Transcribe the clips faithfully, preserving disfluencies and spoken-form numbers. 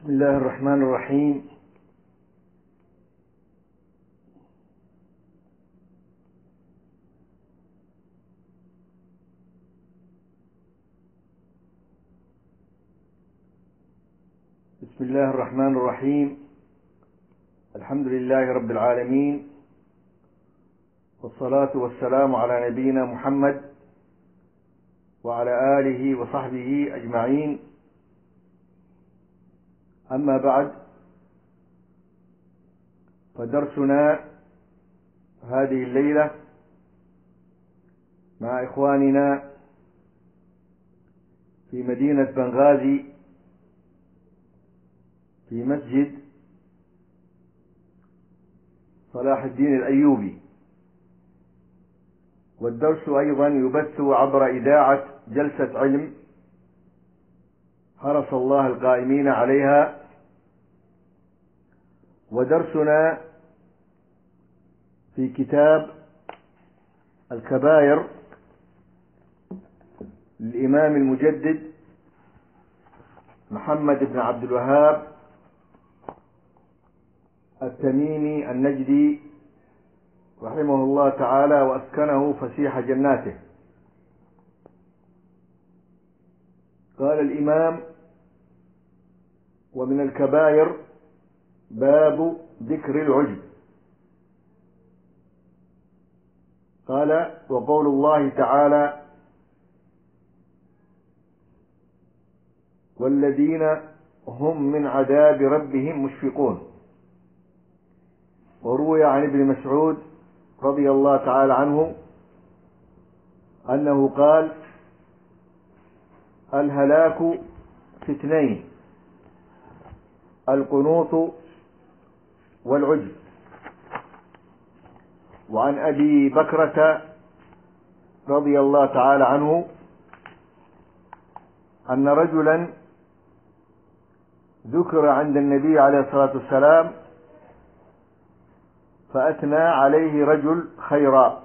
بسم الله الرحمن الرحيم. بسم الله الرحمن الرحيم. الحمد لله رب العالمين، والصلاة والسلام على نبينا محمد وعلى آله وصحبه أجمعين. أما بعد، فدرسنا هذه الليلة مع إخواننا في مدينة بنغازي في مسجد صلاح الدين الأيوبي، والدرس أيضا يبث عبر إذاعة جلسة علم حرس الله القائمين عليها. ودرسنا في كتاب الكبائر للإمام المجدد محمد بن عبد الوهاب التميمي النجدي رحمه الله تعالى وأسكنه فسيح جناته. قال الإمام: ومن الكبائر باب ذكر العجب. قال: وقول الله تعالى: والذين هم من عذاب ربهم مشفقون. وروي عن ابن مسعود رضي الله تعالى عنه أنه قال: الهلاك في اثنين، القنوط والعجب. وعن أبي بكرة رضي الله تعالى عنه أن رجلا ذكر عند النبي عليه الصلاة والسلام فأثنى عليه رجل خيرا،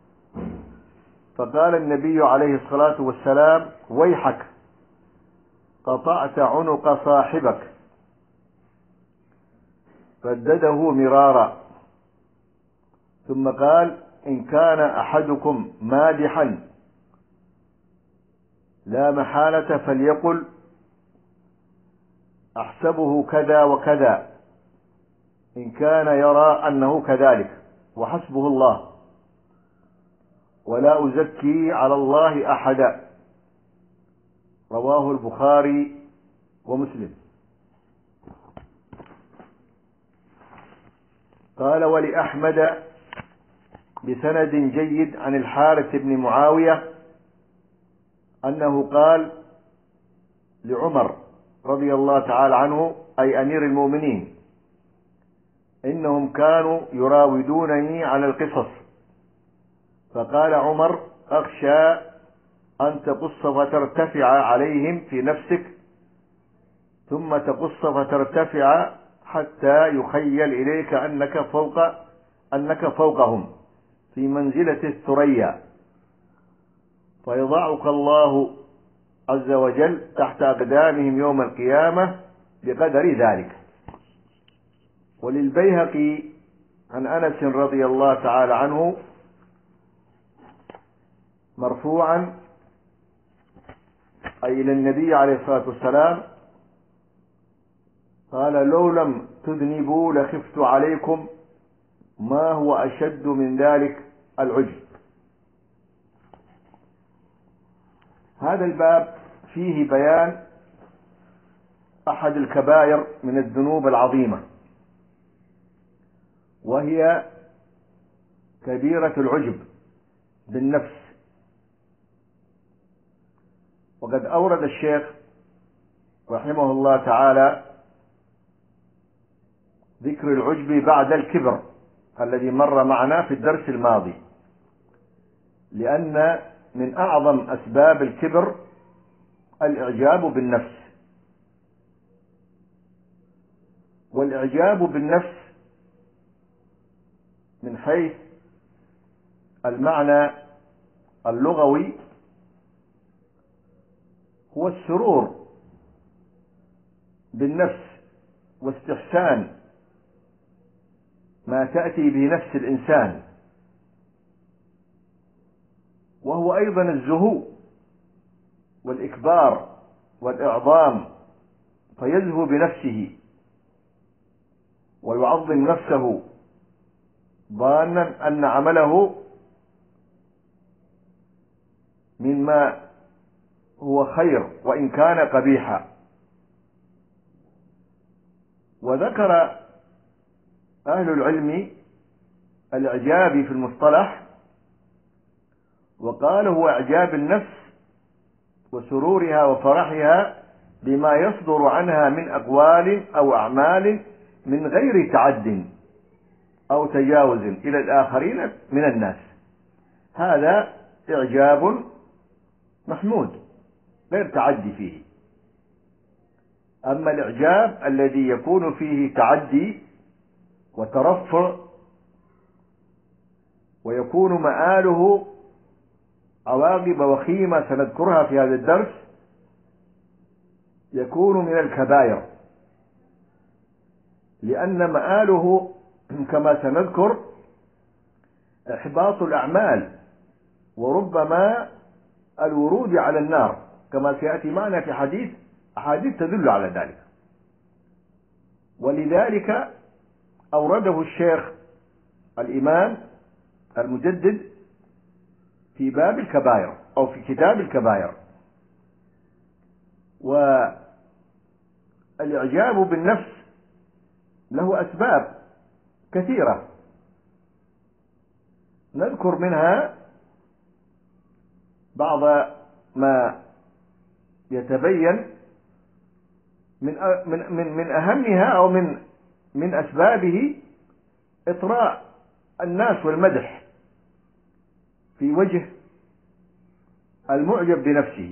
فقال النبي عليه الصلاة والسلام: ويحك، قطعت عنق صاحبك. ردده مرارا، ثم قال: إن كان أحدكم مادحا لا محالة فليقل: أحسبه كذا وكذا، إن كان يرى أنه كذلك، وحسبه الله، ولا أزكي على الله أحدا. رواه البخاري ومسلم. قال: ولأحمد بسند جيد عن الحارث بن معاوية أنه قال لعمر رضي الله تعالى عنه، أي أمير المؤمنين: إنهم كانوا يراودونني عن القصص. فقال عمر: أخشى أن تقص فترتفع عليهم في نفسك، ثم تقص فترتفع حتى يخيل إليك أنك فوق أنك فوقهم في منزلة الثريا، فيضعك الله عز وجل تحت أقدامهم يوم القيامة بقدر ذلك. وللبيهقي عن أنس رضي الله تعالى عنه مرفوعا، أي إلى النبي عليه الصلاة والسلام، قال: لو لم تذنبوا لخفت عليكم ما هو أشد من ذلك العجب. هذا الباب فيه بيان أحد الكبائر من الذنوب العظيمة، وهي كبيرة العجب بالنفس. وقد أورد الشيخ رحمه الله تعالى ذكر العجب بعد الكبر الذي مر معنا في الدرس الماضي، لأن من أعظم أسباب الكبر الإعجاب بالنفس. والإعجاب بالنفس من حيث المعنى اللغوي هو السرور بالنفس واستحسان ما تأتي به نفس الإنسان، وهو أيضا الزهو والإكبار والإعظام، فيزهو بنفسه ويعظم نفسه ظانا أن عمله مما هو خير وإن كان قبيحا. وذكر أهل العلم الإعجاب في المصطلح، وقال هو إعجاب النفس وسرورها وفرحها بما يصدر عنها من أقوال أو أعمال من غير تعد أو تجاوز إلى الآخرين من الناس. هذا إعجاب محمود غير تعدي فيه. أما الإعجاب الذي يكون فيه تعدي وترفع ويكون مآله عواقب وخيمة سنذكرها في هذا الدرس، يكون من الكبائر، لأن مآله كما سنذكر إحباط الأعمال وربما الورود على النار، كما سيأتي معنا في حديث أحاديث تدل على ذلك. ولذلك أورده الشيخ الإمام المجدد في باب الكبائر أو في كتاب الكبائر. والإعجاب بالنفس له أسباب كثيرة، نذكر منها بعض ما يتبين من من من من أهمها أو من من أسبابه إطراء الناس والمدح في وجه المعجب بنفسه،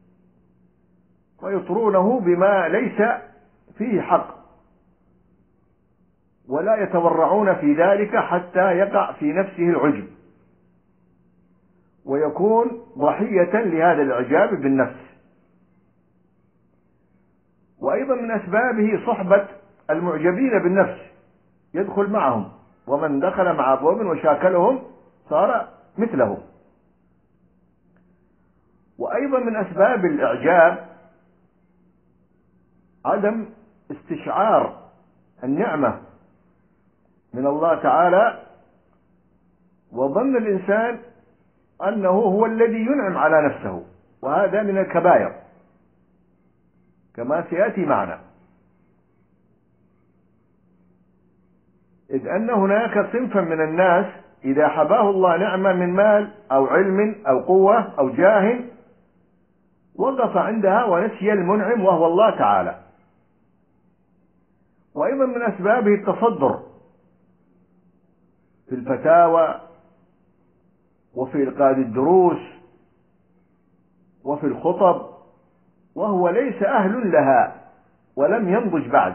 ويطرونه بما ليس فيه حق، ولا يتورعون في ذلك حتى يقع في نفسه العجب ويكون ضحية لهذا الإعجاب بالنفس. وأيضا من أسبابه صحبة المعجبين بالنفس، يدخل معهم، ومن دخل مع قوم وشاكلهم صار مثلهم. وأيضا من أسباب الإعجاب عدم استشعار النعمة من الله تعالى، وظن الإنسان أنه هو الذي ينعم على نفسه، وهذا من الكبائر كما سيأتي معنا. إذ أن هناك صنفا من الناس إذا حباه الله نعمة من مال أو علم أو قوة أو جاه وقف عندها ونسي المنعم وهو الله تعالى. وأيضا من أسبابه التصدر في الفتاوى وفي إلقاء الدروس وفي الخطب، وهو ليس أهل لها ولم ينضج بعد،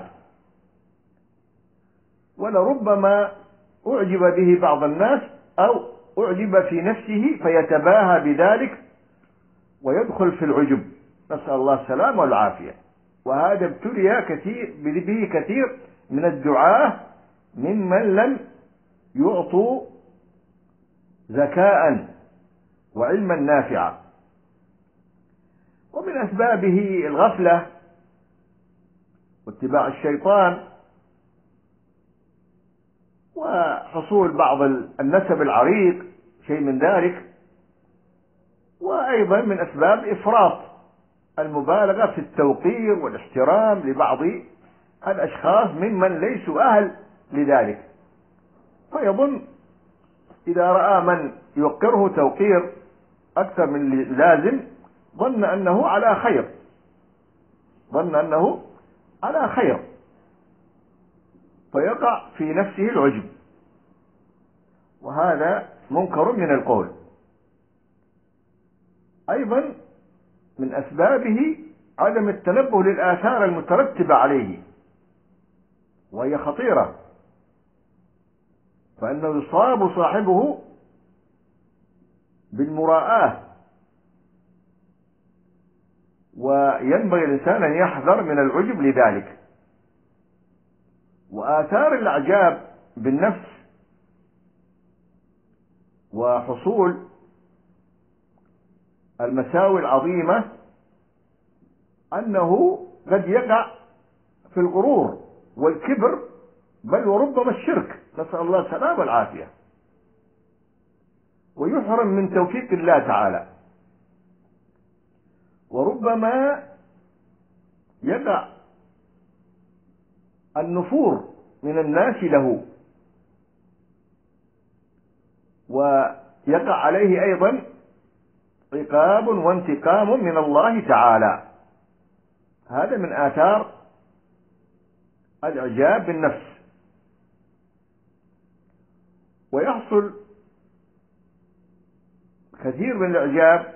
ولربما أعجب به بعض الناس أو أعجب في نفسه فيتباهى بذلك ويدخل في العجب، نسأل الله السلامة والعافية. وهذا ابتلي كثير به كثير من الدعاة ممن لم يعطوا ذكاء وعلما نافعا. ومن أسبابه الغفلة واتباع الشيطان وحصول بعض النسب العريق، شيء من ذلك. وأيضا من أسباب إفراط المبالغة في التوقير والاحترام لبعض الأشخاص ممن ليسوا أهل لذلك، فيظن إذا رأى من يوقره توقير أكثر من اللازم ظن أنه على خير، ظن أنه على خير فيقع في نفسه العجب، وهذا منكر من القول. أيضا من أسبابه عدم التنبه للآثار المترتبة عليه، وهي خطيرة، فإنه يصاب صاحبه بالمراءة، وينبغي الإنسان أن يحذر من العجب لذلك. وآثار الإعجاب بالنفس وحصول المساوئ العظيمة أنه قد يقع في الغرور والكبر، بل وربما الشرك، نسأل الله السلامة والعافية، ويحرم من توفيق الله تعالى. وربما يقع النفور من الناس له، ويقع عليه أيضا عقاب وانتقام من الله تعالى. هذا من آثار الإعجاب بالنفس. ويحصل كثير من الإعجاب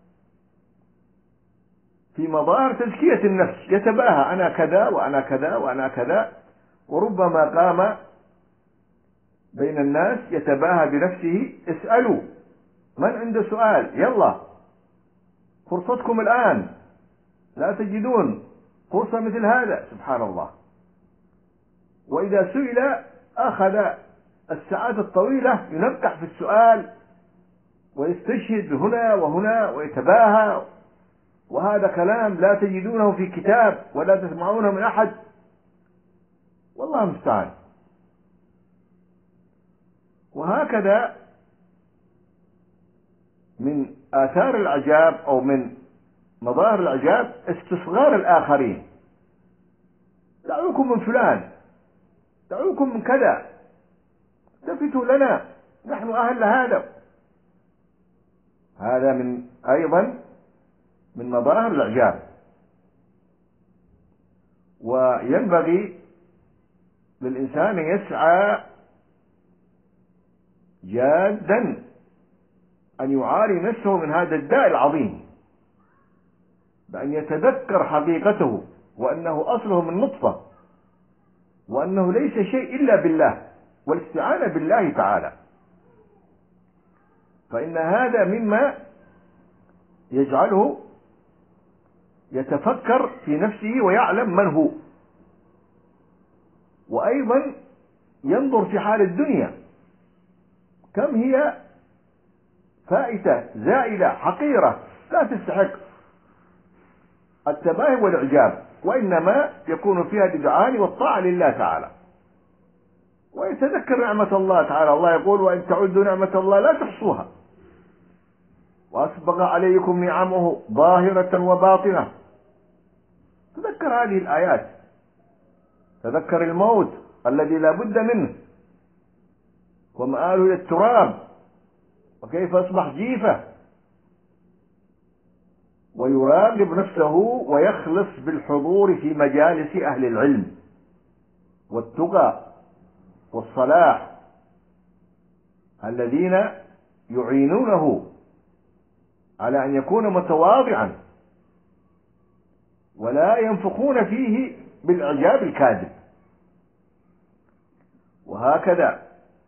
في مظاهر تزكية النفس، يتباهى أنا كذا وأنا كذا وأنا كذا، وربما قام بين الناس يتباهى بنفسه. اسألوا من عنده سؤال، يلا فرصتكم الآن، لا تجدون فرصة مثل هذا، سبحان الله. وإذا سئل أخذ الساعات الطويلة ينقح في السؤال ويستشهد هنا وهنا ويتباهى، وهذا كلام لا تجدونه في كتاب ولا تسمعونه من أحد، والله المستعان. وهكذا من آثار الإعجاب أو من مظاهر الإعجاب استصغار الآخرين. دعوكم من فلان، دعوكم من كذا، التفتوا لنا، نحن أهل هذا. هذا من أيضا من مظاهر الإعجاب. وينبغي للإنسان أن يسعى جادا أن يعاري نفسه من هذا الداء العظيم، بأن يتذكر حقيقته، وأنه أصله من نطفة، وأنه ليس شيء إلا بالله، والاستعانة بالله تعالى. فإن هذا مما يجعله يتفكر في نفسه ويعلم من هو، وأيضا ينظر في حال الدنيا كم هي فائتة زائلة حقيرة لا تستحق التباهي والإعجاب، وإنما يكون فيها الإذعان والطاعة لله تعالى. ويتذكر نعمة الله تعالى. الله يقول وإن تعدوا نعمة الله لا تحصوها، وأسبغ عليكم نعمه ظاهرة وباطنة. تذكر هذه الآيات، تذكر الموت الذي لا بد منه، ومآله إلى التراب، وكيف أصبح جيفة. ويراقب نفسه ويخلص بالحضور في مجالس أهل العلم والتقى والصلاح الذين يعينونه على أن يكون متواضعا، ولا ينفخون فيه بالإعجاب الكاذب. وهكذا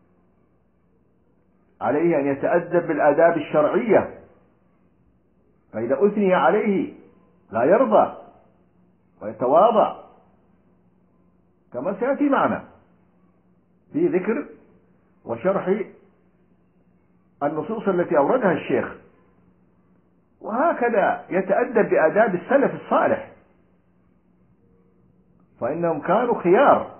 عليه أن يتأدب بالآداب الشرعية، فإذا أثني عليه لا يرضى ويتواضع، كما سيأتي معنا في ذكر وشرح النصوص التي أوردها الشيخ. وهكذا يتأدب بآداب السلف الصالح، فإنهم كانوا خيار.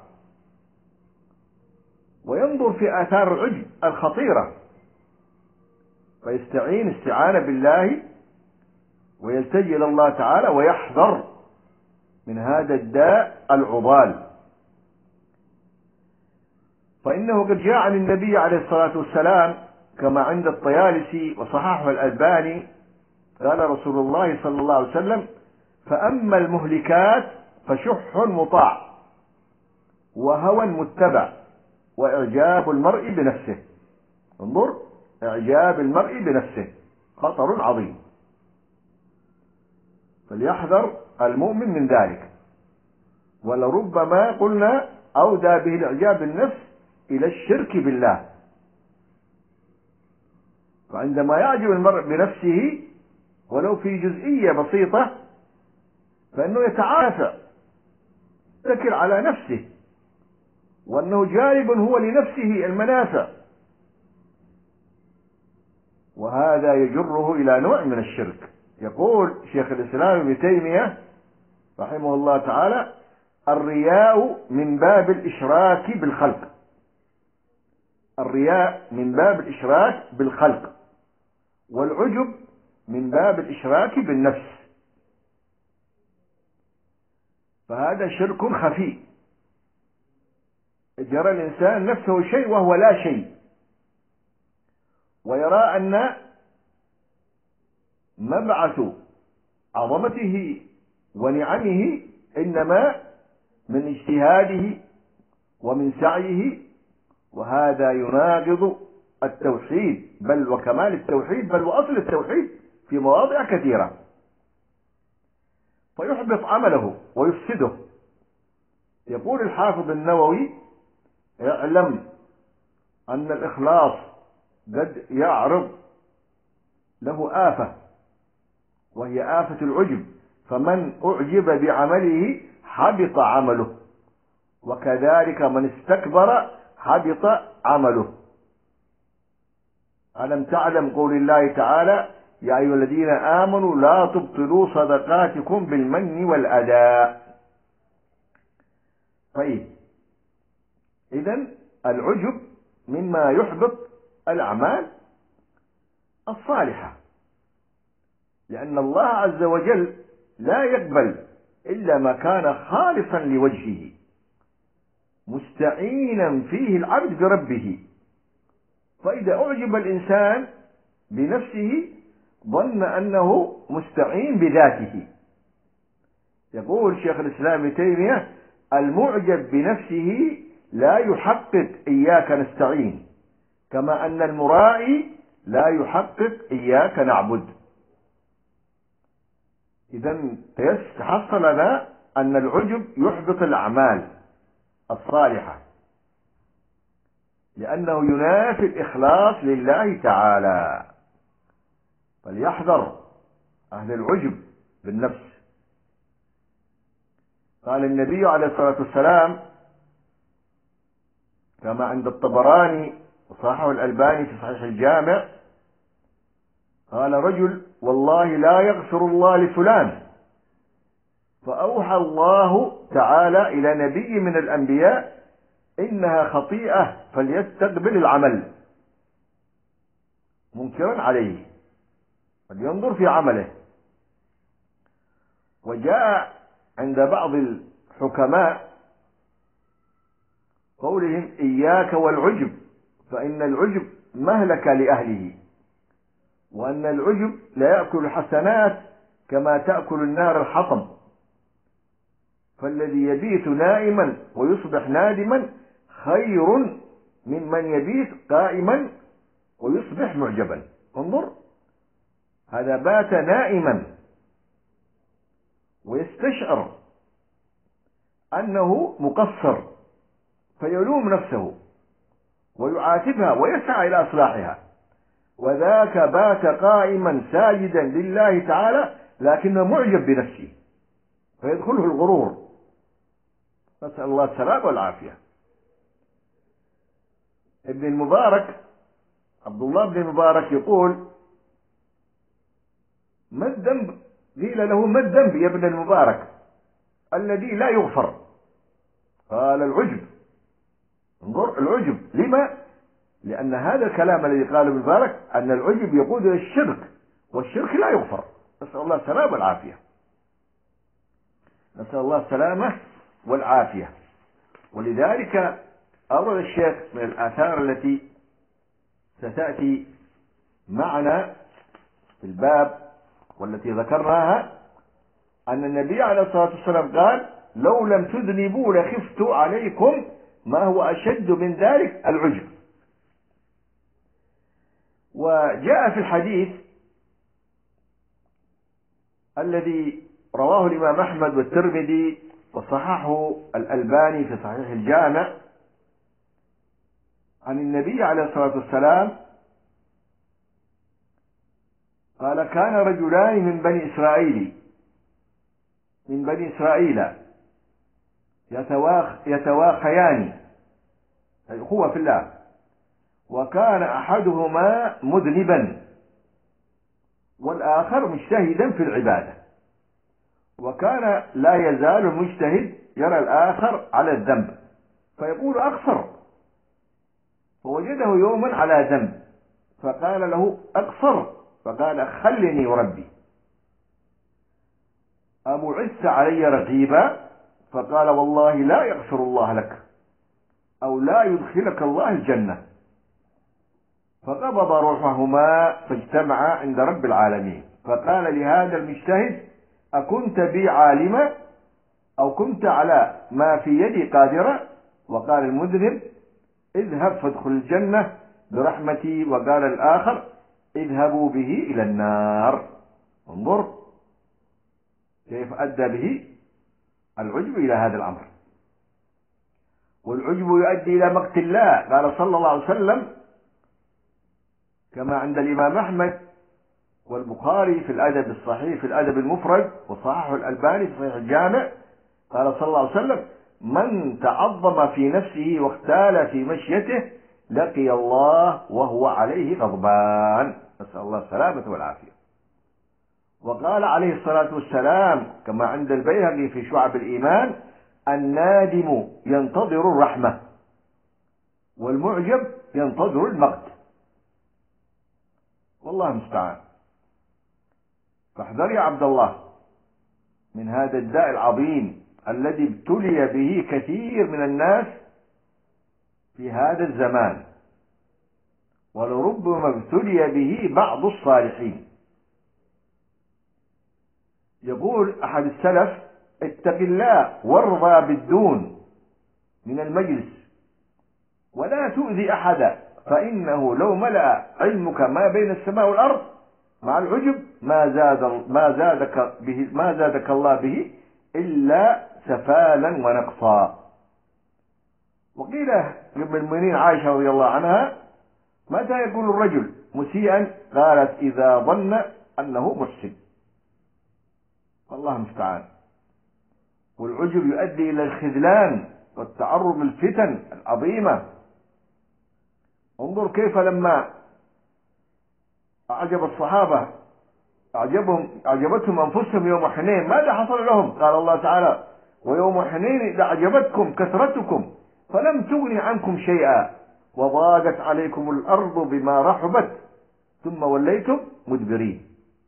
وينظر في آثار العجب الخطيرة، فيستعين استعانة بالله ويلتجئ إلى الله تعالى، ويحذر من هذا الداء العضال. فإنه قد جاء عن النبي عليه الصلاة والسلام كما عند الطيالسي وصححه الألباني، قال رسول الله صلى الله عليه وسلم: فأما المهلكات فشح مطاع وهوى متبع وإعجاب المرء بنفسه. انظر، إعجاب المرء بنفسه خطر عظيم، فليحذر المؤمن من ذلك. ولربما قلنا أودى به الإعجاب بالنفس إلى الشرك بالله. فعندما يعجب المرء بنفسه ولو في جزئية بسيطة، فإنه يتعافى، يتكل على نفسه، وأنه جالب هو لنفسه المنافع، وهذا يجره إلى نوع من الشرك. يقول شيخ الإسلام ابن تيمية رحمه الله تعالى: الرياء من باب الإشراك بالخلق. الرياء من باب الإشراك بالخلق، والعجب من باب الإشراك بالنفس، فهذا شرك خفي. جرى الإنسان نفسه شيء وهو لا شيء، ويرى أن مبعث عظمته ونعمه إنما من اجتهاده ومن سعيه، وهذا يناقض التوحيد، بل وكمال التوحيد، بل وأصل التوحيد في مواضع كثيرة، فيحبط عمله ويفسده. يقول الحافظ النووي: اعلم أن الإخلاص قد يعرض له آفة، وهي آفة العجب، فمن أعجب بعمله حبط عمله، وكذلك من استكبر حبط عمله. ألم تعلم قول الله تعالى: يا أيها الذين آمنوا لا تبطلوا صدقاتكم بالمن والأذى. طيب، إذن العجب مما يحبط الأعمال الصالحة، لأن الله عز وجل لا يقبل إلا ما كان خالصا لوجهه، مستعينا فيه العبد بربه. فإذا أعجب الإنسان بنفسه ظن أنه مستعين بذاته. يقول شيخ الإسلام ابن تيمية: المعجب بنفسه لا يحقق إياك نستعين، كما أن المرائي لا يحقق إياك نعبد. إذن تحصل لنا أن العجب يحبط الأعمال الصالحة، لأنه ينافي الإخلاص لله تعالى. فليحذر أهل العجب بالنفس. قال النبي عليه الصلاة والسلام كما عند الطبراني وصححه الألباني في صحيح الجامع: قال رجل: والله لا يغفر الله لفلان، فأوحى الله تعالى إلى نبي من الأنبياء: إنها خطيئة فليستقبل العمل، منكرا عليه، فلينظر في عمله. وجاء عند بعض الحكماء قولهم: إياك والعجب، فإن العجب مهلكة لأهله، وأن العجب لا يأكل الحسنات كما تأكل النار الحطب، فالذي يبيت نائما ويصبح نادما خير ممن يبيت قائما ويصبح معجبا. انظر، هذا بات نائما ويستشعر أنه مقصر، فيلوم نفسه ويعاتبها ويسعى إلى إصلاحها، وذاك بات قائما ساجدا لله تعالى لكنه معجب بنفسه، فيدخله الغرور، نسأل الله السلامة والعافية. ابن المبارك عبد الله بن المبارك يقول: ما الذنب؟ قيل له: ما الذنب يا ابن المبارك الذي لا يغفر؟ قال: العجب. انظر، العجب. لما؟ لأن هذا الكلام الذي قاله ابن المبارك أن العجب يقود إلى الشرك، والشرك لا يغفر، نسأل الله السلامة والعافية. نسأل الله السلامة والعافية. ولذلك أورد الشيخ من الآثار التي ستأتي معنا في الباب والتي ذكرناها أن النبي عليه الصلاة والسلام قال: لو لم تذنبوا لخفت عليكم ما هو أشد من ذلك، العجب. وجاء في الحديث الذي رواه الإمام أحمد والترمذي وصححه الألباني في صحيح الجامع عن النبي عليه الصلاة والسلام قال: كان رجلان من بني إسرائيل من بني إسرائيل يتواخ يتواخيان الأخوة في الله. وكان أحدهما مذنبا والآخر مجتهدا في العبادة، وكان لا يزال المجتهد يرى الآخر على الذنب فيقول أقصر، فوجده يوما على ذنب فقال له أقصر، فقال خلني وربي. أبو عس علي رقيبا، فقال والله لا يغفر الله لك أو لا يدخلك الله الجنة. فقبض روحهما فاجتمعا عند رب العالمين، فقال لهذا المجتهد أكنت بي عالما أو كنت على ما في يدي قادرا؟ وقال المذنب اذهب فادخل الجنة برحمتي، وقال الآخر اذهبوا به إلى النار. انظر كيف أدى به العجب إلى هذا الأمر. والعجب يؤدي إلى مقت الله. قال صلى الله عليه وسلم كما عند الإمام أحمد والبخاري في الأدب الصحيح في الأدب المفرد، وصححه الألباني في صحيح الجامع، قال صلى الله عليه وسلم من تعظم في نفسه واختال في مشيته لقي الله وهو عليه غضبان، نسأل الله السلامة والعافية. وقال عليه الصلاة والسلام كما عند البيهقي في شعب الإيمان النادم ينتظر الرحمة والمعجب ينتظر المقت. والله المستعان. فاحذر يا عبد الله من هذا الداء العظيم الذي ابتلي به كثير من الناس في هذا الزمان، ولربما ابتلي به بعض الصالحين. يقول أحد السلف اتق الله وارضى بالدون من المجلس ولا تؤذي أحدا، فإنه لو ملأ علمك ما بين السماء والأرض مع العجب ما زاد ما زادك به ما زادك الله به إلا سفالا ونقصا. وقيل لأم المؤمنين عائشة رضي الله عنها متى يقول الرجل مسيئا؟ قالت إذا ظن أنه محسن. والله المستعان. والعجب يؤدي إلى الخذلان والتعرض للفتن العظيمة. انظر كيف لما أعجب الصحابة أعجبهم أعجبتهم أنفسهم يوم حنين ماذا حصل لهم؟ قال الله تعالى ويوم حنين إذا أعجبتكم كثرتكم فلم تغن عنكم شيئا وضاقت عليكم الأرض بما رحبت ثم وليتم مدبرين.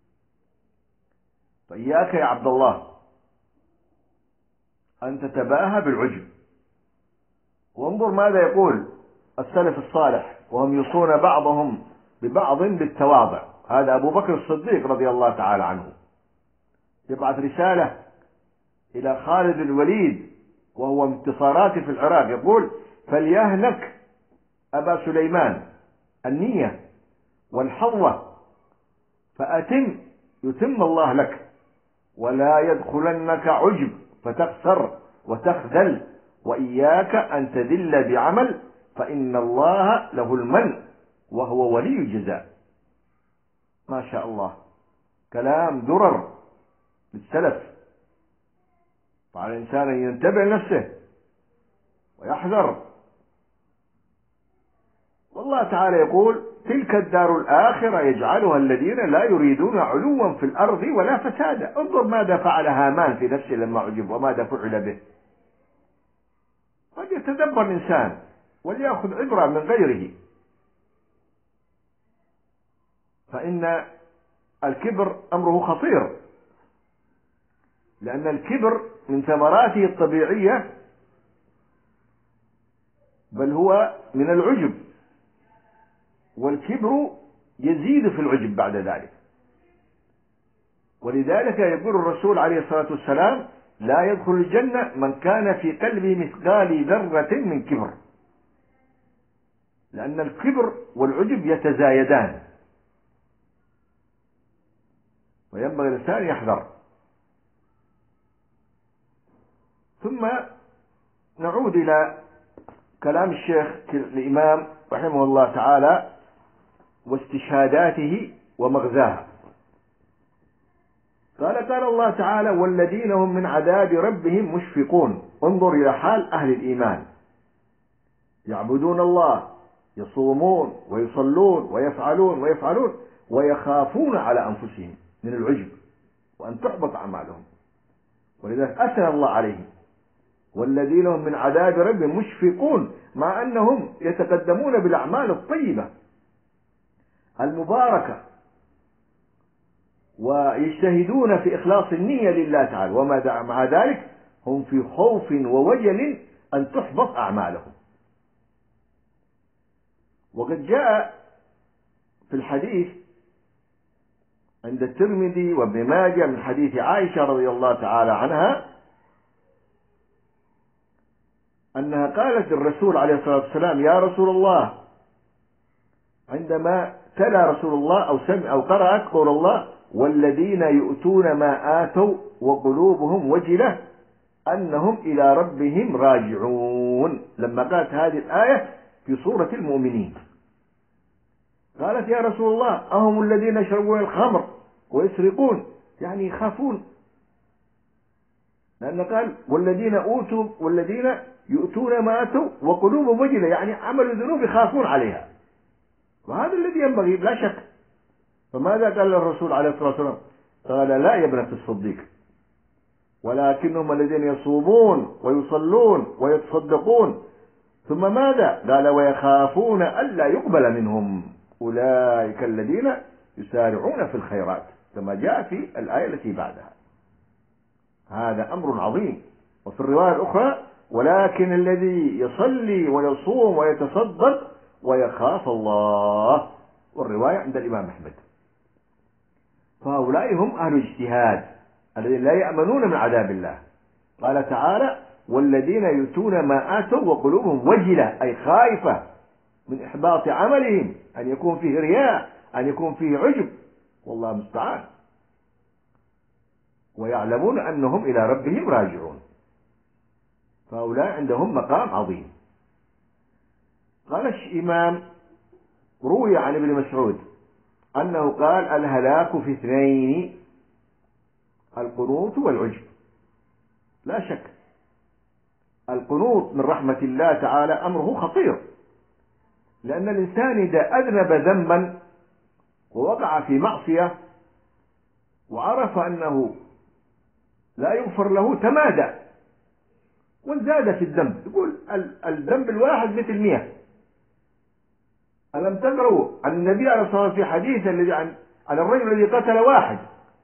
فإياك يا عبد الله أن تتباهى بالعجب. وانظر ماذا يقول السلف الصالح وهم يوصون بعضهم ببعض بالتواضع. هذا أبو بكر الصديق رضي الله تعالى عنه يبعث رسالة إلى خالد الوليد وهو انتصاراته في العراق، يقول فليهلك أبا سليمان النية والحظوة فأتم يتم الله لك، ولا يدخلنك عجب فتخسر وتخذل، وإياك أن تذل بعمل فإن الله له المن وهو ولي الجزاء. ما شاء الله، كلام درر للسلف. فعلى الإنسان أن ينتبه لنفسه ويحذر. والله تعالى يقول تلك الدار الآخرة يجعلها الذين لا يريدون علوا في الأرض ولا فسادا. انظر ماذا فعل هامان في نفسه لما عجب وماذا فعل به. قد يتدبر الإنسان وليأخذ عبرة من غيره. فإن الكبر أمره خطير، لأن الكبر من ثمراته الطبيعية بل هو من العجب، والكبر يزيد في العجب بعد ذلك. ولذلك يقول الرسول عليه الصلاة والسلام لا يدخل الجنة من كان في قلبه مثقال ذرة من كبر، لأن الكبر والعجب يتزايدان، وينبغي الإنسان يحذر. ثم نعود إلى كلام الشيخ الإمام رحمه الله تعالى واستشهاداته ومغزاها. قال قال الله تعالى والذين هم من عذاب ربهم مشفقون. انظر إلى حال أهل الإيمان يعبدون الله، يصومون ويصلون ويفعلون ويفعلون ويخافون على أنفسهم من العجب وأن تحبط أعمالهم، ولذلك أثنى الله عليهم. والذين هم من عذاب ربهم مشفقون، مع أنهم يتقدمون بالأعمال الطيبة المباركة ويجتهدون في إخلاص النية لله تعالى، ومع ذلك هم في خوف ووجل أن تحبط أعمالهم. وقد جاء في الحديث عند الترمذي وابن ماجه من حديث عائشة رضي الله تعالى عنها أنها قالت للرسول عليه الصلاة والسلام: يا رسول الله، عندما تلا رسول الله أو سمع أو قرأت قول الله: والذين يؤتون ما آتوا وقلوبهم وجلة أنهم إلى ربهم راجعون، لما قالت هذه الآية في سورة المؤمنين قالت: يا رسول الله، أهم الذين يشربون الخمر ويسرقون؟ يعني يخافون، لأن قال: والذين أوتوا والذين يؤتون ما آتوا وقلوبهم وجلة، يعني عملوا ذنوب يخافون عليها، وهذا الذي ينبغي لا شك. فماذا قال الرسول عليه الصلاة والسلام؟ قال: لا يا ابنة الصديق، ولكنهم الذين يصومون ويصلون ويتصدقون، ثم ماذا؟ قال: ويخافون ألا يقبل منهم، أولئك الذين يسارعون في الخيرات، كما جاء في الآية التي بعدها. هذا أمر عظيم. وفي الرواية الأخرى: ولكن الذي يصلي ويصوم ويتصدق ويخاف الله، والرواية عند الإمام أحمد. فهؤلاء هم أهل الاجتهاد الذين لا يأمنون من عذاب الله. قال تعالى: والذين يؤتون ما آتوا وقلوبهم وجلة، أي خائفة من إحباط عملهم، أن يكون فيه رياء، أن يكون فيه عجب، والله المستعان، ويعلمون أنهم إلى ربهم راجعون. فهؤلاء عندهم مقام عظيم. قال الإمام: روي عن ابن مسعود أنه قال: الهلاك في اثنين، القنوط والعجب. لا شك القنوط من رحمة الله تعالى أمره خطير، لأن الإنسان إذا أذنب ذنبا ووقع في معصية وعرف أنه لا يغفر له تمادى وازداد في الذنب، يقول الذنب الواحد مثل مئة. ألم تقرأوا عن النبي عليه الصلاة والسلام في حديث الذي عن عن الرجل الذي قتل واحد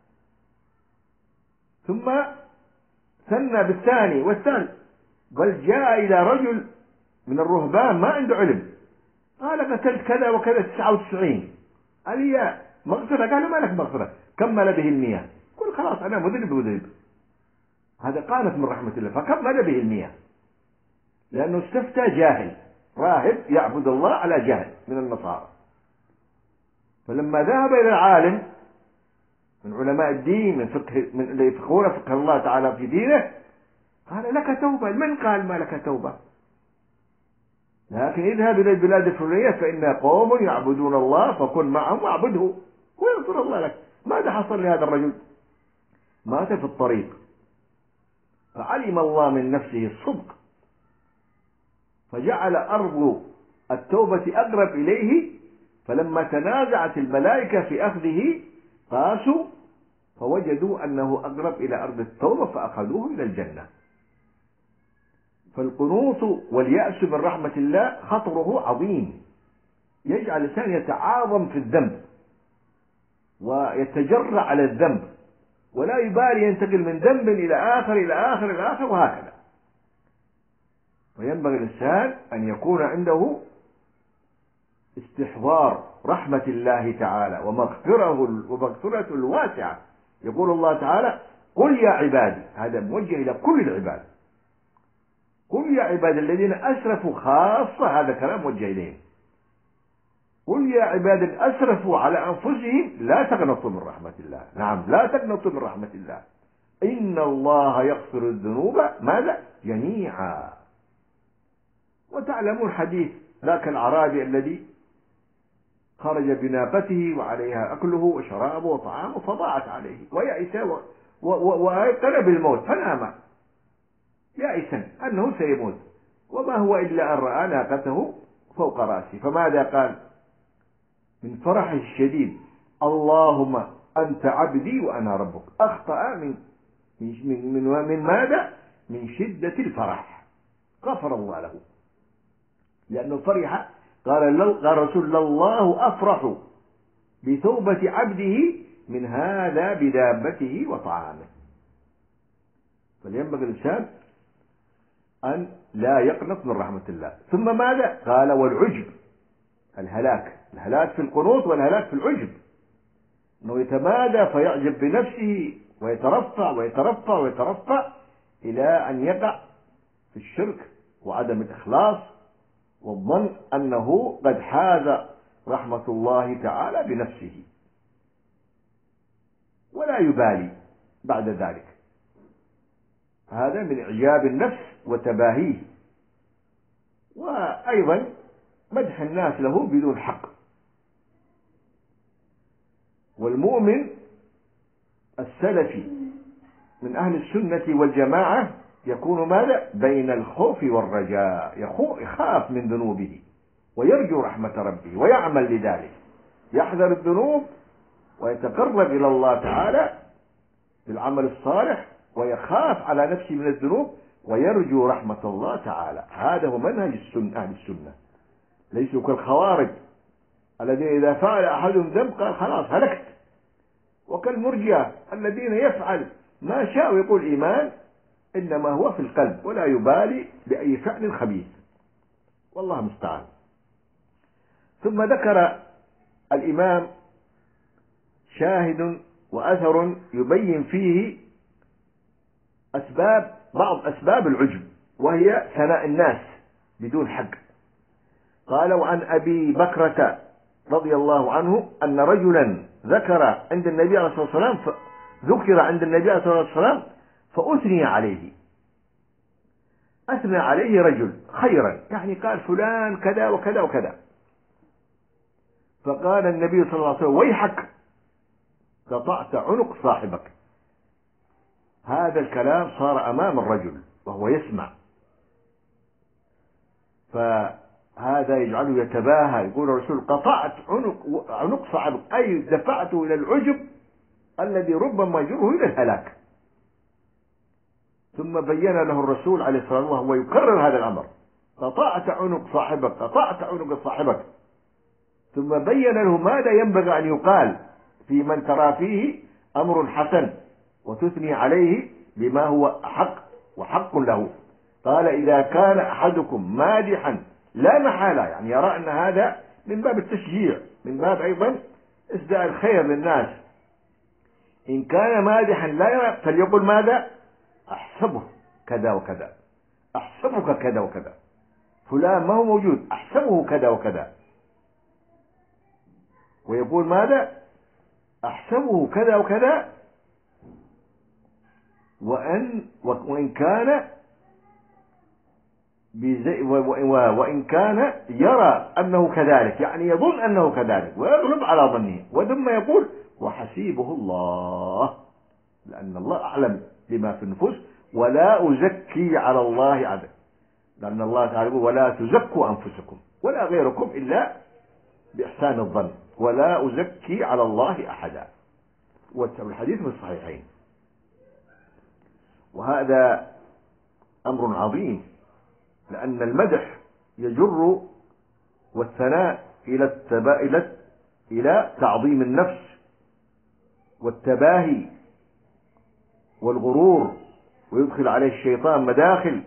ثم ثنى بالثاني والثاني، قال: جاء إلى رجل من الرهبان ما عنده علم، قال: قتلت كذا وكذا تسعة وتسعين، قال: يا مغفرة؟ قال: ما لك مغفرة، كمل به المئة. قل: خلاص أنا مذنب مذنب. هذا قامت من رحمة الله، فكمل به المئة، لأنه استفتى جاهل، راهب يعبد الله على جهل من النصارى. فلما ذهب إلى العالم من علماء الدين من فقه من اللي يفقهون فقه الله تعالى في دينه، قال: لك توبة. من قال ما لك توبة؟ لكن اذهب إلى البلاد الفلانية فإن قوم يعبدون الله فكن معهم واعبده ويغفر الله لك. ماذا حصل لهذا الرجل؟ مات في الطريق، فعلم الله من نفسه الصدق، فجعل أرض التوبة أقرب إليه، فلما تنازعت الملائكة في أخذه قاسوا فوجدوا أنه أقرب إلى أرض التوبة فأخذوه إلى الجنة. فالقنوط واليأس من رحمة الله خطره عظيم، يجعل الإنسان يتعاظم في الذنب ويتجرأ على الذنب ولا يبالي، ينتقل من ذنب إلى آخر إلى آخر إلى آخر وهكذا. وينبغي الإنسان أن يكون عنده استحضار رحمة الله تعالى ومغفرته ومغفرته الواسعة. يقول الله تعالى: قل يا عبادي، هذا موجه إلى كل العباد، قل يا عبادي الذين أسرفوا، خاصة هذا كلام موجه إليهم، قل يا عبادي أسرفوا على أنفسهم لا تقنطوا من رحمة الله. نعم، لا تقنطوا من رحمة الله، إن الله يغفر الذنوب ماذا؟ جميعا. وتعلمون حديث ذاك الأعرابي الذي خرج بناقته وعليها أكله وشرابه وطعامه فضاعت عليه ويأس وأيقن بالموت فنام يائسا أنه سيموت، وما هو إلا أن رأى ناقته فوق رأسه، فماذا قال من فرحه الشديد؟ اللهم أنت عبدي وأنا ربك. أخطأ من من من, من ماذا؟ من شدة الفرح، غفر الله له، لأنه فرح. قال قال رسول الله أفرح بتوبة عبده من هذا بدابته وطعامه. فلينبغي الإنسان أن لا يقنط من رحمة الله. ثم ماذا قال؟ والعجب، الهلاك، الهلاك في القنوط والهلاك في العجب، أنه يتمادى فيعجب بنفسه ويترفع ويترفع ويترفع إلى أن يقع في الشرك وعدم الإخلاص والظن أنه قد حاز رحمة الله تعالى بنفسه، ولا يبالي بعد ذلك. هذا من إعجاب النفس وتباهيه، وأيضا مدح الناس له بدون حق. والمؤمن السلفي من أهل السنة والجماعة يكون ماذا؟ بين الخوف والرجاء، يخاف من ذنوبه ويرجو رحمة ربه ويعمل لذلك، يحذر الذنوب ويتقرب إلى الله تعالى بالعمل الصالح، ويخاف على نفسه من الذنوب ويرجو رحمة الله تعالى. هذا هو منهج السنة، أهل السنة. ليسوا كالخوارج الذين إذا فعل أحدهم ذنب قال خلاص هلكت، وكالمرجئة الذين يفعل ما شاء ويقول إيمان، إنما هو في القلب ولا يبالي بأي فعل خبيث، والله المستعان. ثم ذكر الإمام شاهد وأثر يبين فيه أسباب، بعض أسباب العجب، وهي ثناء الناس بدون حق. قال وعن أبي بكرة رضي الله عنه أن رجلا ذكر عند النبي عليه الصلاة والسلام ذكر عند النبي عليه الصلاة والسلام فأثني عليه، أثنى عليه رجل خيرا، يعني قال فلان كذا وكذا وكذا. فقال النبي صلى الله عليه وسلم ويحك قطعت عنق صاحبك. هذا الكلام صار أمام الرجل وهو يسمع، فهذا يجعله يتباهى، يقول الرسول قطعت عنق عنق صاحبك، أي دفعته إلى العجب الذي ربما يجره إلى الهلاك. ثم بين له الرسول عليه الصلاة والسلام وهو يكرر هذا الأمر، قطعت عنق صاحبك، قطعت عنق صاحبك. ثم بين له ماذا ينبغي أن يقال في من ترى فيه أمر حسن وتثني عليه بما هو حق وحق له. قال إذا كان أحدكم مادحا لا محالة، يعني يرى أن هذا من باب التشجيع، من باب أيضا إسداء الخير للناس. إن كان مادحا لا يرى فليقل ماذا؟ أحسبه كذا وكذا، أحسبك كذا وكذا، فلان ما هو موجود أحسبه كذا وكذا، ويقول ماذا؟ أحسبه كذا وكذا. وأن وإن كان وإن كان يرى أنه كذلك، يعني يظن أنه كذلك ويغلب على ظنه، وثم يقول وحسيبه الله، لأن الله أعلم بما في النفوس ولا أزكي على الله عبد، لأن الله تعالى يقول ولا تزكوا أنفسكم ولا غيركم إلا بإحسان الظن، ولا أزكي على الله أحدا. والحديث في الصحيحين. وهذا أمر عظيم، لأن المدح يجر والثناء إلى التبا... إلى تعظيم النفس والتباهي والغرور، ويدخل عليه الشيطان مداخل.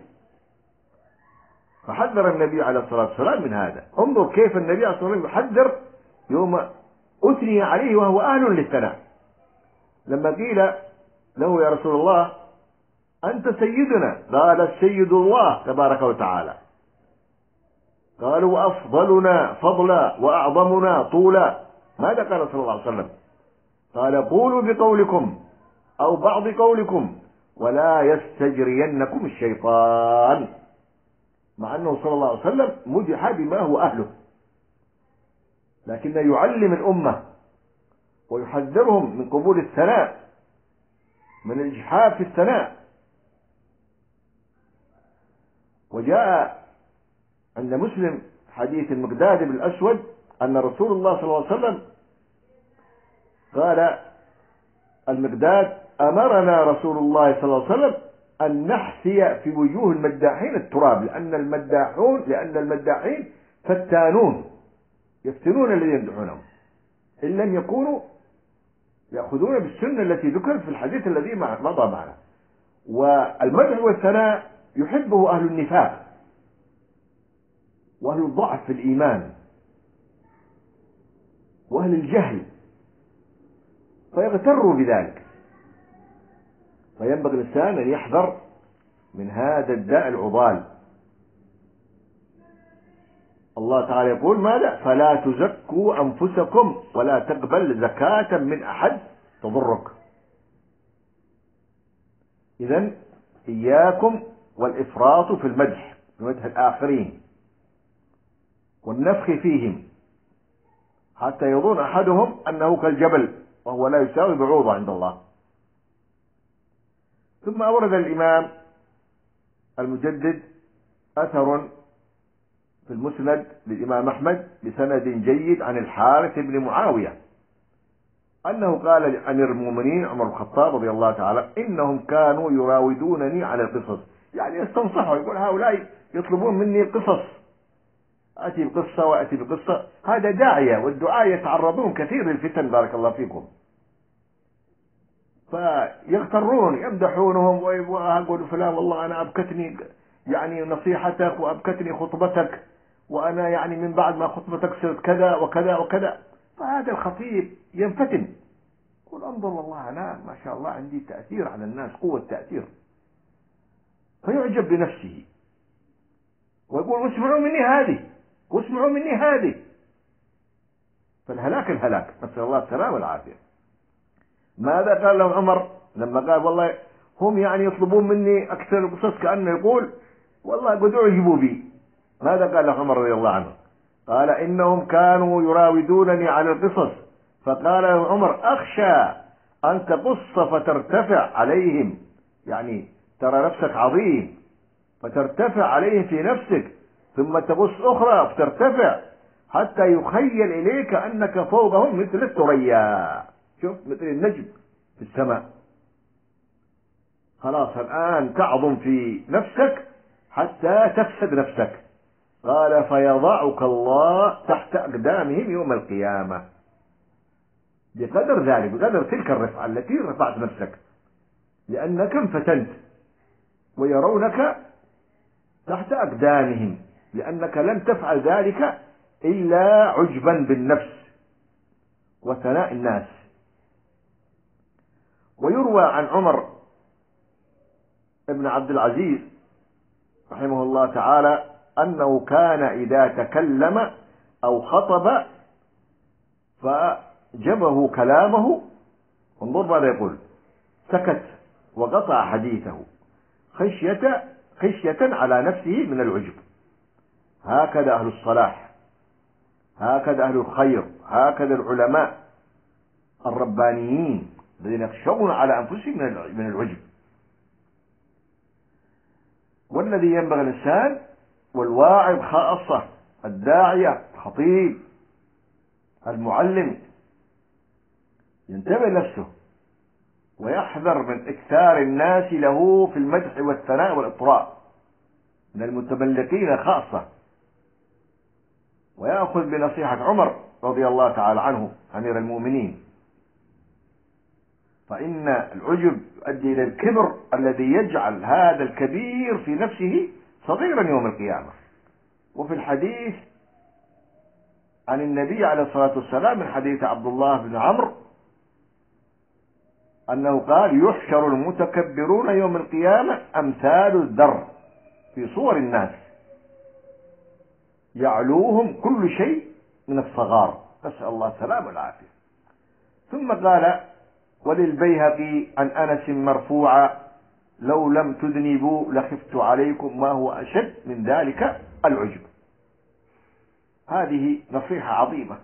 فحذر النبي عليه الصلاة والسلام من هذا. انظر كيف النبي عليه الصلاة والسلام يحذر يوم أثني عليه وهو أهل للثناء. لما قيل له يا رسول الله أنت سيدنا، قال السيد الله تبارك وتعالى. قالوا وأفضلنا فضلا وأعظمنا طولا، ماذا قال صلى الله عليه وسلم؟ قال قولوا بقولكم أو بعض قولكم ولا يستجرينكم الشيطان، مع أنه صلى الله عليه وسلم مدح بما هو أهله، لكن يعلم الأمة ويحذرهم من قبول الثناء، من الإجحاف في الثناء. وجاء عند مسلم حديث المقداد بن الأسود أن رسول الله صلى الله عليه وسلم قال المقداد: أمرنا رسول الله صلى الله عليه وسلم أن نحثي في وجوه المداحين التراب، لأن المداحون لأن المداحين فتانون يفتنون الذين يمدحونهم إن لم يكونوا يأخذون بالسنة التي ذكرت في الحديث الذي مضى معنا. والمدح والثناء يحبه أهل النفاق وأهل الضعف في الإيمان وأهل الجهل، فيغتروا بذلك. فينبغي الإنسان أن يحذر من هذا الداء العضال. الله تعالى يقول: ماذا؟ فلا تزكوا أنفسكم ولا تقبل زكاة من أحد تضرك. إذن إياكم والإفراط في المدح، في مدح الآخرين والنفخ فيهم حتى يظن أحدهم أنه كالجبل وهو لا يساوي بعوضة عند الله. ثم أورد الإمام المجدد أثر في المسند للإمام أحمد بسند جيد عن الحارث بن معاوية أنه قال لأمير المؤمنين عمر بن الخطاب رضي الله تعالى: إنهم كانوا يراودونني على القصص، يعني يستنصحوا، يقول هؤلاء يطلبون مني القصص، أتي بقصة وأتي بقصة. هذا داعية، والدعاء يتعرضون كثير للفتن بارك الله فيكم، فيغترون يمدحونهم ويقولوا فلان والله أنا أبكتني يعني نصيحتك وأبكتني خطبتك، وأنا يعني من بعد ما خطبتك صرت كذا وكذا وكذا. فهذا الخطيب ينفتن، يقول انظر والله أنا ما شاء الله عندي تأثير على الناس، قوة تأثير، فيعجب بنفسه ويقول واسمعوا مني هذه واسمعوا مني هذه. فالهلاك الهلاك، نسأل الله السلامة والعافية. ماذا قال له عمر لما قال والله هم يعني يطلبون مني أكثر القصص، كأنه يقول والله قد أعجبوا بي؟ ماذا قال له عمر رضي الله عنه؟ قال: إنهم كانوا يراودونني على القصص، فقال له عمر: أخشى أن تقص فترتفع عليهم، يعني ترى نفسك عظيم فترتفع عليهم في نفسك، ثم تقص أخرى فترتفع حتى يخيل إليك أنك فوقهم مثل الثريا، شوف مثل النجم في السماء. خلاص الآن تعظم في نفسك حتى تفسد نفسك. قال: فيضعك الله تحت أقدامهم يوم القيامة. بقدر ذلك، بقدر تلك الرفعة التي رفعت نفسك، لأنك انفتنت ويرونك تحت أقدامهم، لأنك لم تفعل ذلك إلا عجبا بالنفس وثناء الناس. ويروى عن عمر ابن عبد العزيز رحمه الله تعالى أنه كان إذا تكلم أو خطب فجبه كلامه، انظر ماذا يقول: سكت وقطع حديثه خشية خشية على نفسه من العجب. هكذا أهل الصلاح، هكذا أهل الخير، هكذا العلماء الربانيين الذين يخشون على أنفسهم من العجب. والذي ينبغي الإنسان والواعظ خاصة، الداعية، الخطيب، المعلم، ينتبه نفسه ويحذر من إكثار الناس له في المدح والثناء والإطراء من المتملكين خاصة، ويأخذ بنصيحة عمر رضي الله تعالى عنه أمير المؤمنين، فإن العجب يؤدي إلى الكبر الذي يجعل هذا الكبير في نفسه صغيرا يوم القيامة. وفي الحديث عن النبي عليه الصلاة والسلام من حديث عبد الله بن عمرو أنه قال: يحشر المتكبرون يوم القيامة أمثال الذر في صور الناس، يعلوهم كل شيء من الصغار، نسأل الله السلامة والعافية. ثم قال: وللبيهقي عن أنس مرفوعا: لو لم تذنبوا لخفت عليكم ما هو أشد من ذلك العجب. هذه نصيحة عظيمة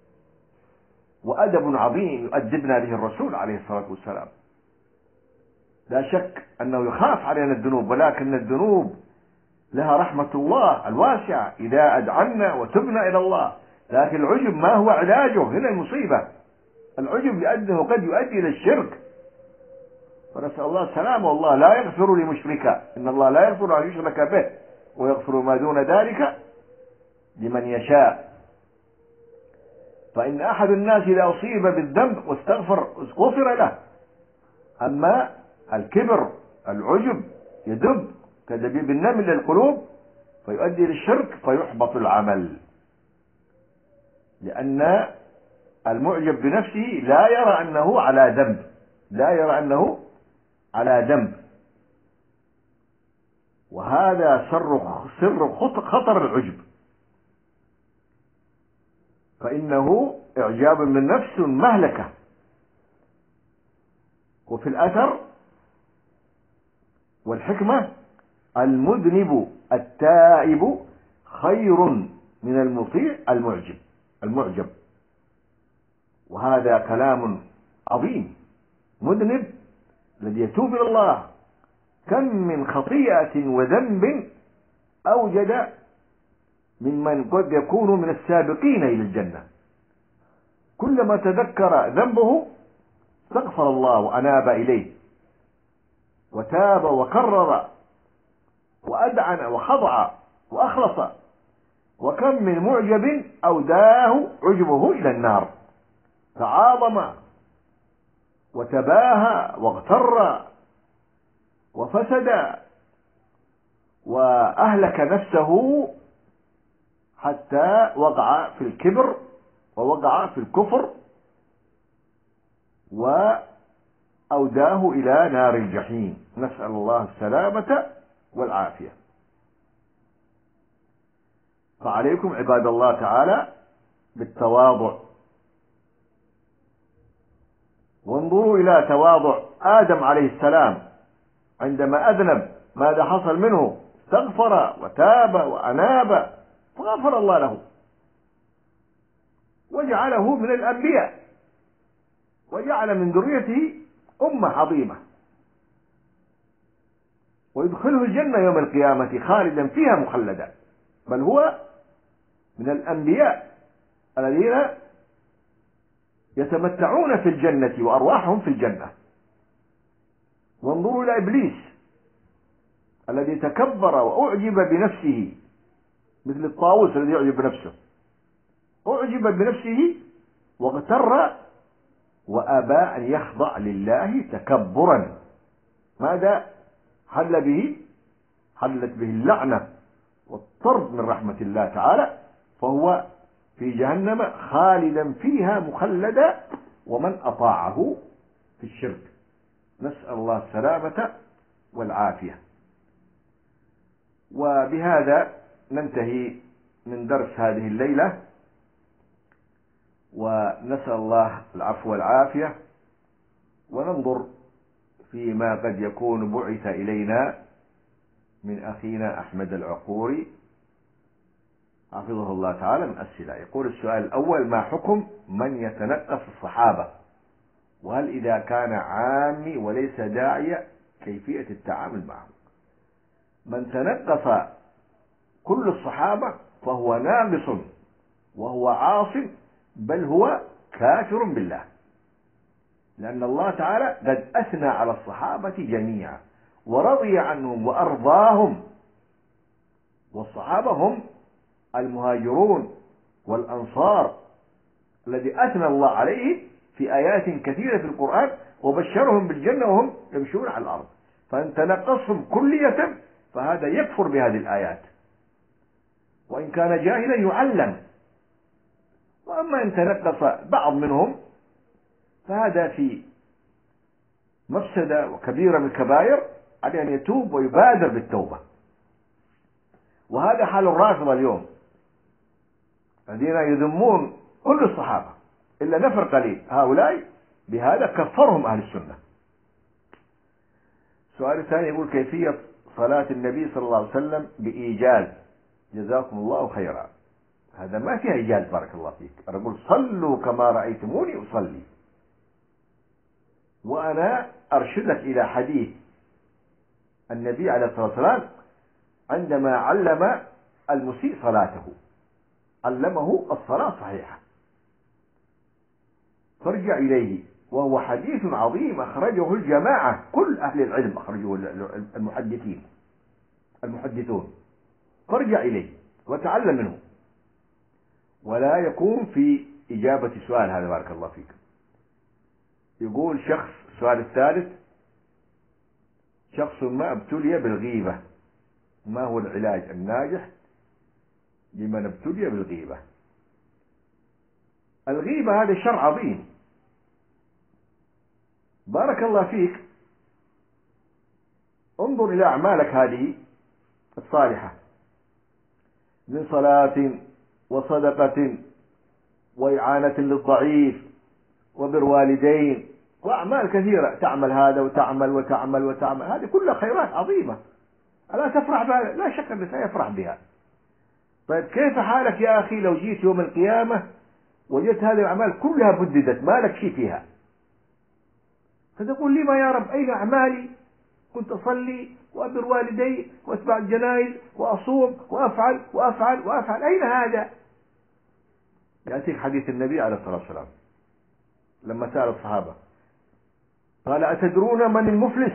وأدب عظيم يؤدبنا به الرسول عليه الصلاة والسلام. لا شك أنه يخاف علينا الذنوب، ولكن الذنوب لها رحمة الله الواسعة إذا أدعنا وتبنا إلى الله، لكن العجب ما هو علاجه؟ هنا المصيبة. العجب لأنه قد يؤدي إلى الشرك، ونسأل الله السلامة. والله لا يغفر لمشركا، إن الله لا يغفر أن يشرك به ويغفر ما دون ذلك لمن يشاء. فإن أحد الناس إذا أصيب بالذنب واستغفر غفر له. أما الكبر العجب يدب كدبيب النمل للقلوب فيؤدي للشرك فيحبط العمل، لأن المعجب بنفسه لا يرى أنه على ذنب، لا يرى أنه على ذنب. وهذا سر سر خطر العجب، فإنه إعجاب من نفس مهلكة. وفي الأثر والحكمة المذنب التائب خير من المطيع المعجب المعجب وهذا كلام عظيم. مذنب الذي يتوب إلى الله، كم من خطيئة وذنب أوجد ممن قد يكون من السابقين إلى الجنة، كلما تذكر ذنبه استغفر الله وأناب إليه وتاب وكرر وأدعن وخضع وأخلص. وكم من معجب أوداه عجبه إلى النار، تعاظم وتباهى واغتر وفسد وأهلك نفسه حتى وقع في الكبر ووقع في الكفر وأوداه إلى نار الجحيم، نسأل الله السلامة والعافية. فعليكم عباد الله تعالى بالتواضع، وانظروا إلى تواضع آدم عليه السلام عندما أذنب، ماذا حصل منه؟ استغفر وتاب وأناب فغفر الله له وجعله من الأنبياء وجعل من ذريته أمة عظيمة، ويدخله الجنة يوم القيامة خالدا فيها مخلدا، بل هو من الأنبياء الذين يتمتعون في الجنة وأرواحهم في الجنة. وانظروا إلى إبليس الذي تكبر وأعجب بنفسه مثل الطاووس الذي يعجب بنفسه، أعجب بنفسه واغتر وأبى أن يخضع لله تكبرا. ماذا حل به؟ حلت به اللعنة والطرد من رحمة الله تعالى، فهو في جهنم خالدا فيها مخلدا ومن أطاعه في الشرك، نسأل الله السلامة والعافية. وبهذا ننتهي من درس هذه الليلة، ونسأل الله العفو والعافية، وننظر فيما قد يكون بعث إلينا من أخينا أحمد العقوري حفظه الله تعالى من أسئلة. يقول السؤال الأول: ما حكم من يتنقص الصحابة؟ وهل إذا كان عامي وليس داعية كيفية التعامل معه؟ من تنقص كل الصحابة فهو ناقص وهو عاص، بل هو كافر بالله، لأن الله تعالى قد أثنى على الصحابة جميعا ورضي عنهم وأرضاهم، والصحابة هم المهاجرون والأنصار الذي أثنى الله عليه في آيات كثيرة في القرآن وبشرهم بالجنة وهم يمشون على الأرض. فإن تنقصهم كلية فهذا يكفر بهذه الآيات، وإن كان جاهلا يعلم. وأما إن تنقص بعض منهم فهذا في مفسدة وكبيرة من الكبائر، عليه أن يتوب ويبادر بالتوبة. وهذا حال الرافضة اليوم الذين يذمون كل الصحابة إلا نفر قليل، هؤلاء بهذا كفرهم أهل السنة. السؤال الثاني يقول: كيفية صلاة النبي صلى الله عليه وسلم بإيجاز؟ جزاكم الله خيرا. هذا ما فيها إيجاز، بارك الله فيك. أنا أقول صلوا كما رأيتموني أصلي، وأنا أرشدك إلى حديث النبي عليه الصلاة والسلام عندما علم المسيء صلاته، علمه الصلاة صحيحة، فارجع إليه، وهو حديث عظيم أخرجه الجماعة، كل أهل العلم أخرجه المحدثين المحدثون، فارجع إليه وتعلم منه، ولا يكون في إجابة سؤال هذا. بارك الله فيك. يقول شخص، السؤال الثالث: شخص ما ابتلي بالغيبة، ما هو العلاج الناجح لمن ابتلي بالغيبة؟ الغيبة هذا شر عظيم. بارك الله فيك، انظر إلى أعمالك هذه الصالحة من صلاة وصدقة وإعانة للضعيف وبر والدين وأعمال كثيرة، تعمل هذا وتعمل وتعمل وتعمل، هذه كلها خيرات عظيمة، ألا تفرح بها؟ لا شك أنك سيفرح بها. طيب كيف حالك يا أخي لو جيت يوم القيامة وجدت هذه الأعمال كلها بددت، ما لك شيء فيها، فتقول: لما يا رب؟ أين أعمالي؟ كنت أصلي وأبر والدي وأتبع الجنائز وأصوم وأفعل وأفعل وأفعل، أين هذا؟ يأتيك حديث النبي عليه الصلاة والسلام لما سأل الصحابة، قال: أتدرون من المفلس؟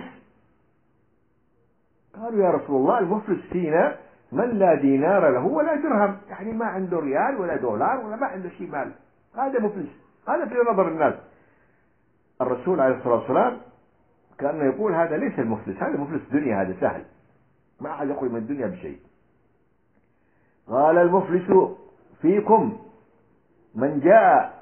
قالوا: يا رسول الله، المفلس فينا من لا دينار له ولا درهم، يعني ما عنده ريال ولا دولار ولا ما عنده شيء مال، هذا مفلس، هذا في نظر الناس. الرسول عليه الصلاة والسلام كأنه يقول: هذا ليس المفلس، هذا مفلس دنيا، هذا سهل، ما أحد يخرج من الدنيا بشيء. قال: المفلس فيكم من جاء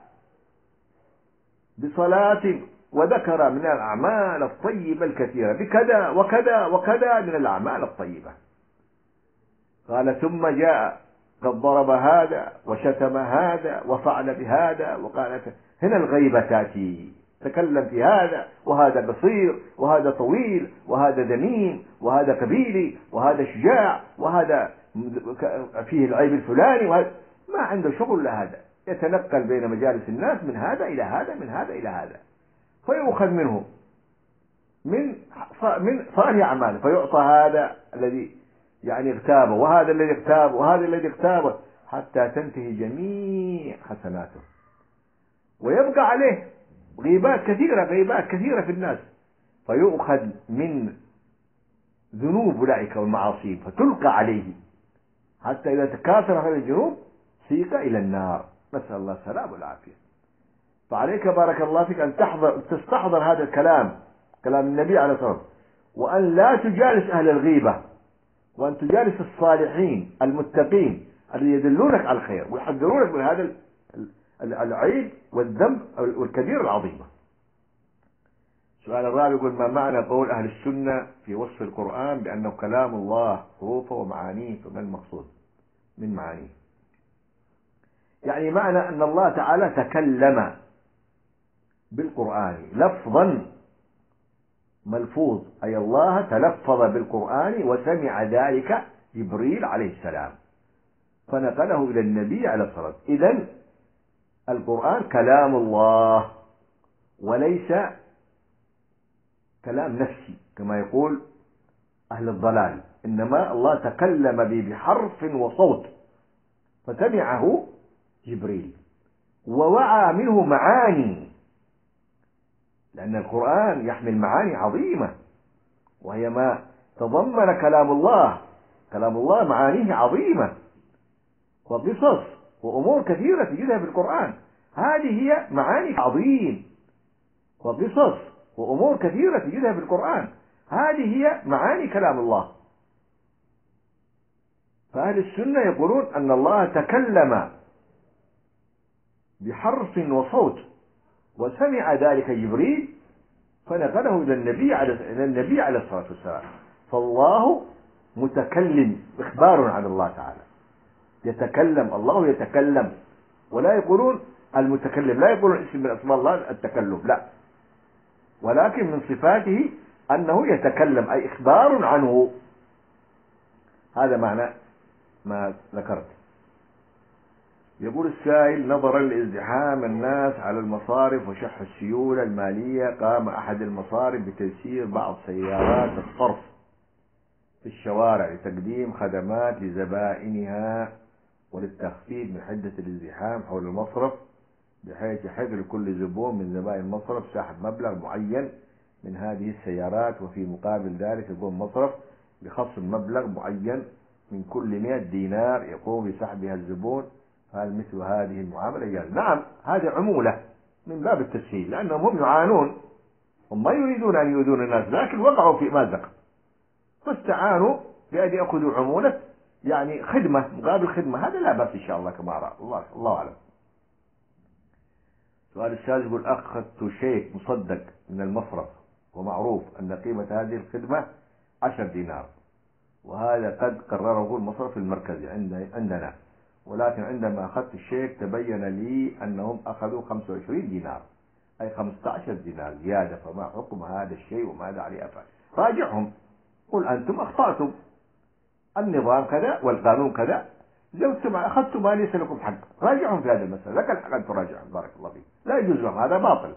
بصلاة وذكر من الأعمال الطيبة الكثيرة بكذا وكذا وكذا من الأعمال الطيبة، قال: ثم جاء قد ضرب هذا وشتم هذا وفعل بهذا وقال، هنا الغيبة تأتي، تكلم في هذا، وهذا قصير وهذا طويل وهذا ذميم وهذا قبيلي وهذا شجاع وهذا فيه العيب الفلاني، وهذا ما عنده شغل لهذا، يتنقل بين مجالس الناس من هذا إلى هذا من هذا إلى هذا، فيؤخذ منه من من صالح أعماله، فيعطى هذا الذي يعني اغتابه وهذا الذي اغتابه وهذا الذي اغتابه حتى تنتهي جميع حسناته، ويبقى عليه غيبات كثيرة غيبات كثيرة في الناس، فيؤخذ من ذنوب أولئك والمعاصي فتلقى عليه، حتى إذا تكاثر هذه الذنوب سيق إلى النار، نسأل الله السلامة والعافية. فعليك بارك الله فيك أن تحضر تستحضر هذا الكلام، كلام النبي عليه الصلاة والسلام، وأن لا تجالس أهل الغيبة، وأن تجالس الصالحين المتقين الذين يدلونك على الخير ويحذرونك من هذا العيب والذنب والكبير العظيمة. السؤال الرابع يقول: ما معنى قول أهل السنة في وصف القرآن بأنه كلام الله حروفه ومعانيه، فما المقصود من معانيه؟ يعني معنى أن الله تعالى تكلم بالقرآن لفظا ملفوظ، أي الله تلفظ بالقرآن وسمع ذلك جبريل عليه السلام فنقله إلى النبي عليه الصلاة والسلام. إذن القرآن كلام الله وليس كلام نفسي كما يقول أهل الضلال، إنما الله تكلم به بحرف وصوت فسمعه جبريل ووعى منه معاني، لأن القرآن يحمل معاني عظيمة وهي ما تضمن كلام الله. كلام الله معانيه عظيمة وقصص وأمور كثيرة تجدها في القرآن، هذه هي معاني عظيم، وقصص وأمور كثيرة تجدها في القرآن، هذه هي معاني كلام الله. فأهل السنة يقولون أن الله تكلم بحرف وصوت وسمع ذلك جبريل فنقله إلى النبي على إلى النبي عليه الصلاة والسلام. فالله متكلم، إخبار عن الله تعالى، يتكلم، الله يتكلم، ولا يقولون المتكلم، لا يقولون اسم من أسماء الله التكلم، لا، ولكن من صفاته أنه يتكلم، أي إخبار عنه. هذا معنى ما ذكرت. يقول السائل: نظرا لازدحام الناس على المصارف وشح السيولة المالية، قام أحد المصارف بتيسير بعض سيارات الصرف في الشوارع لتقديم خدمات لزبائنها وللتخفيف من حدة الازدحام حول المصرف، بحيث يحق لكل زبون من زبائن المصرف سحب مبلغ معين من هذه السيارات، وفي مقابل ذلك يقوم المصرف بخصم مبلغ معين من كل مئة دينار يقوم بسحبها الزبون. هل مثل هذه المعاملة جائزة؟ نعم، هذه عمولة من باب التسهيل، لأنهم هم يعانون، هم ما يريدون أن يؤذون الناس، لكن وقعوا في مأزق فاستعانوا بأن يأخذوا عمولة، يعني خدمة مقابل خدمة. هذا لا بأس إن شاء الله كما أرى الله الله أعلم. سؤال السادس يقول: أخذت شيك مصدق من المصرف ومعروف أن قيمة هذه الخدمة عشر دينار، وهذا قد قرره المصرف المركزي عندنا، ولكن عندما أخذت الشيك تبين لي أنهم أخذوا خمسة وعشرين دينار، أي خمسة عشر دينار زيادة، فما حكم هذا الشيء وماذا علي أفعل؟ راجعهم، قل أنتم أخطأتم، النظام كذا والقانون كذا، لو أخذتم ما ليس لكم حق، راجعهم في هذه المسألة، لك الحق أن تراجعهم، بارك الله فيك، لا يجوز لهم، هذا باطل.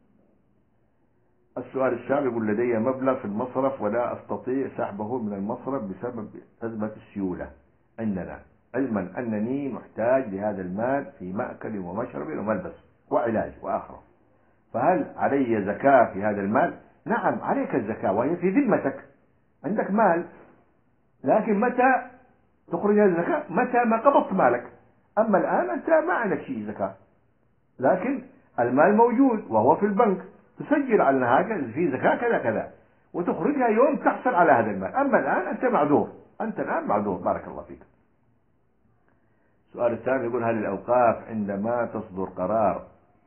السؤال السابع يقول: لدي مبلغ في المصرف ولا أستطيع سحبه من المصرف بسبب أزمة السيولة عندنا، علما أنني محتاج لهذا المال في مأكل ومشرب وملبس وعلاج وآخره، فهل علي زكاة في هذا المال؟ نعم عليك الزكاة، وهي في ذمتك، عندك مال، لكن متى تخرج هذه الزكاة؟ متى ما قبضت مالك. أما الآن أنت ما عندك شيء زكاة، لكن المال موجود وهو في البنك، تسجل على هذا في زكاة كذا كذا وتخرجها يوم تحصل على هذا المال. أما الآن أنت معذور، أنت الآن معذور، بارك الله فيك. السؤال الثاني يقول: هل الأوقاف عندما تصدر قرار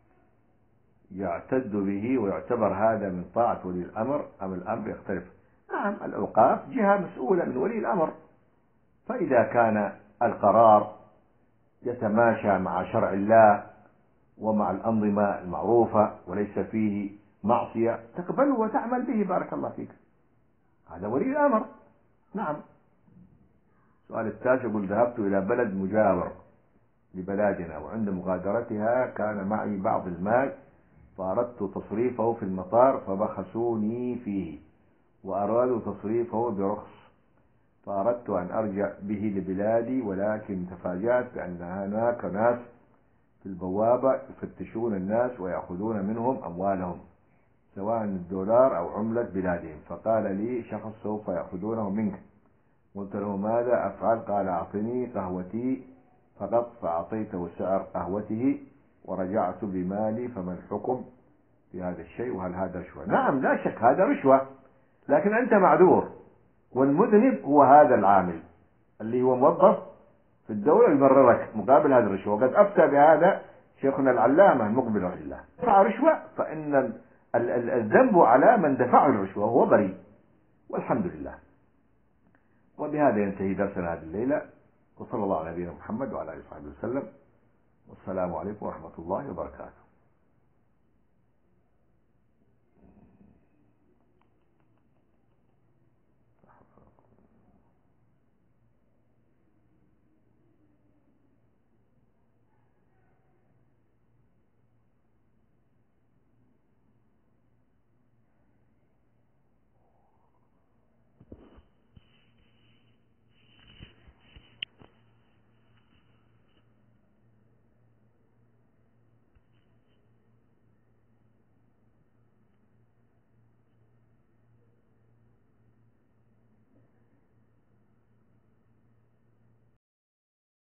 يعتد به ويعتبر هذا من طاعة ولي الأمر أم الأمر يختلف؟ نعم، الأوقاف جهة مسؤولة من ولي الأمر، فإذا كان القرار يتماشى مع شرع الله ومع الأنظمة المعروفة وليس فيه معصية تقبله وتعمل به، بارك الله فيك، هذا ولي الأمر. نعم. السؤال التاسع يقول: ذهبت إلى بلد مجاور لبلادنا، وعند مغادرتها كان معي بعض المال، فأردت تصريفه في المطار فبخسوني فيه وأرادوا تصريفه برخص، فأردت أن أرجع به لبلادي، ولكن تفاجأت بأن هناك ناس في البوابة يفتشون الناس ويأخذون منهم أموالهم سواء الدولار أو عملة بلادهم، فقال لي شخص: سوف يأخذونه منك. قلت له: ماذا أفعل؟ قال: أعطني قهوتي فقط، فأعطيته سعر قهوته ورجعت بمالي، فما الحكم في هذا الشيء، وهل هذا رشوة؟ نعم لا شك هذا رشوة، لكن أنت معذور، والمذنب هو هذا العامل اللي هو موظف في الدولة يبررك مقابل هذه الرشوة، وقد أفتى بهذا شيخنا العلامة المقبل رحمه الله. دفع رشوة فإن الذنب على من دفع الرشوة وهو بريء، والحمد لله. وبهذا ينتهي درسنا هذه الليلة، وصلى الله على نبينا محمد وعلى آله وصحبه وسلم، والسلام عليكم ورحمة الله وبركاته.